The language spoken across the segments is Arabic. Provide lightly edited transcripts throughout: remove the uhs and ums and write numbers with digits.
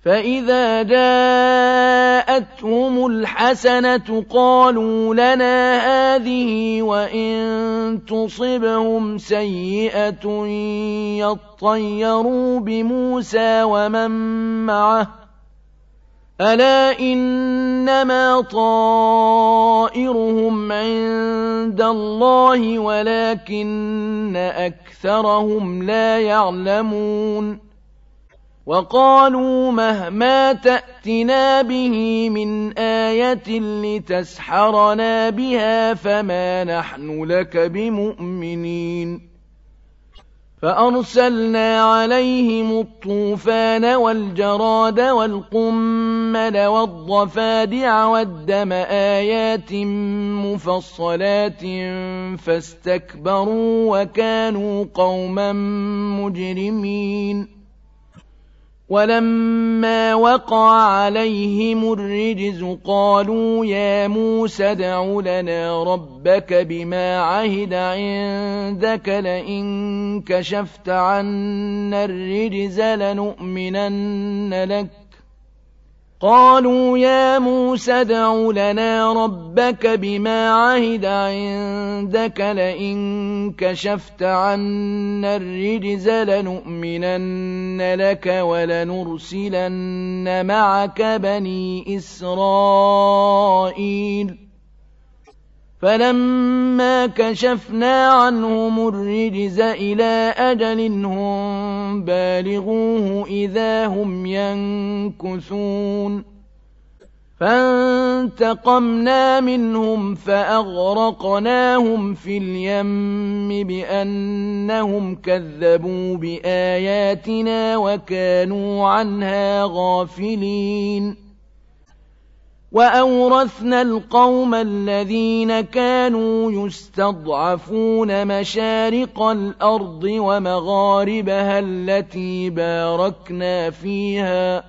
فإذا جاءتهم الحسنة قالوا لنا هذه وإن تصبهم سيئة يطيروا بموسى ومن معه ألا إنما طائرهم عند الله ولكن أكثرهم لا يعلمون وقالوا مهما تأتنا به من آية لتسحرنا بها فما نحن لك بمؤمنين فأرسلنا عليهم الطوفان والجراد والقمل والضفادع والدم آيات مفصلات فاستكبروا وكانوا قوما مجرمين ولما وقع عليهم الرجز قالوا يا موسى ادع لنا ربك بما عهد عندك لئن كشفت عنا الرجز لنؤمنن لك قالوا يا موسى ادع لنا ربك بما عهد عندك لئن كشفت عنا الرجز لنؤمنن لك ولنرسلن معك بني إسرائيل فلما كشفنا عنهم الرجز إلى أجل هم بالغوه إذا هم ينكثون فانتقمنا منهم فأغرقناهم في اليم بأنهم كذبوا بآياتنا وكانوا عنها غافلين وأورثنا القوم الذين كانوا يستضعفون مشارق الأرض ومغاربها التي باركنا فيها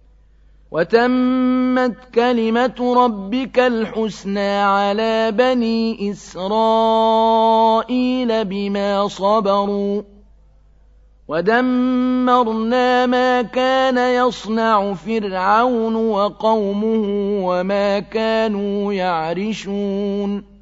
وتمت كلمة ربك الحسنى على بني إسرائيل بما صبروا ودمرنا ما كان يصنع فرعون وقومه وما كانوا يعرشون